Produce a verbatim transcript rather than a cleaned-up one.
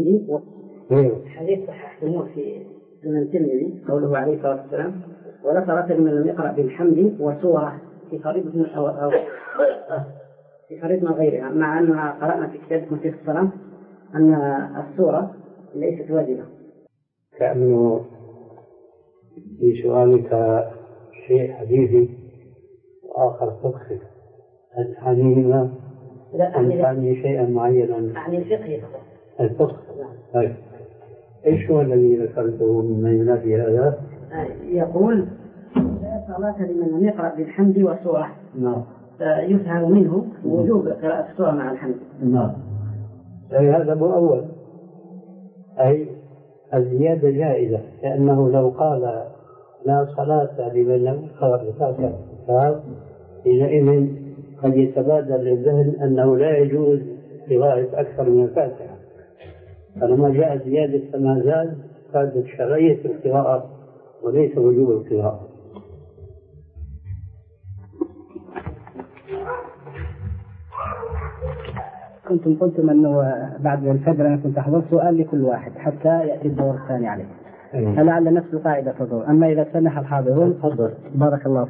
حديث صححتموه في سنن الترمذي قوله عليه الصلاة والسلام: ولا صلاة لمن لم يقرأ بالحمد وسورة في فريضة أو أو في فريضة من غيرها، مع أننا قرأنا في كتابكم في الصلاة أن السورة ليست واجبة. كأنه في سؤالك شيء حديثي وآخر فقهي، هل تعنيهما؟ لا، أم تعني شيئا معينا؟ يعني الفقه فقط. الفقه. طيب، إيش هو الذي ذكرته مما ينافي هذا؟ يقول: لا صلاة لمن لم يقرأ بالحمد والسورة. نعم. يفهم منه وجوب قراءة السورة مع الحمد. نعم. أي هذا مؤول، أي الزيادة جائزة، لأنه لو قال لا صلاة لمن لم يقرأ بالفاتحة حينئذ قد يتبادر للذهن أنه لا يجوز قراءة أكثر من الفاتحة، فلما جاء زيادة فما زال فادت شرعية القراءة وليس وجوب القراءة. كنتم قلتم أنه بعد الفجر أنا كنت أحضر سؤال لكل واحد حتى يأتي الدور الثاني عليه، فلعل نفس القاعدة تدور. أما إذا سنح الحاضرون تفضل. بارك الله.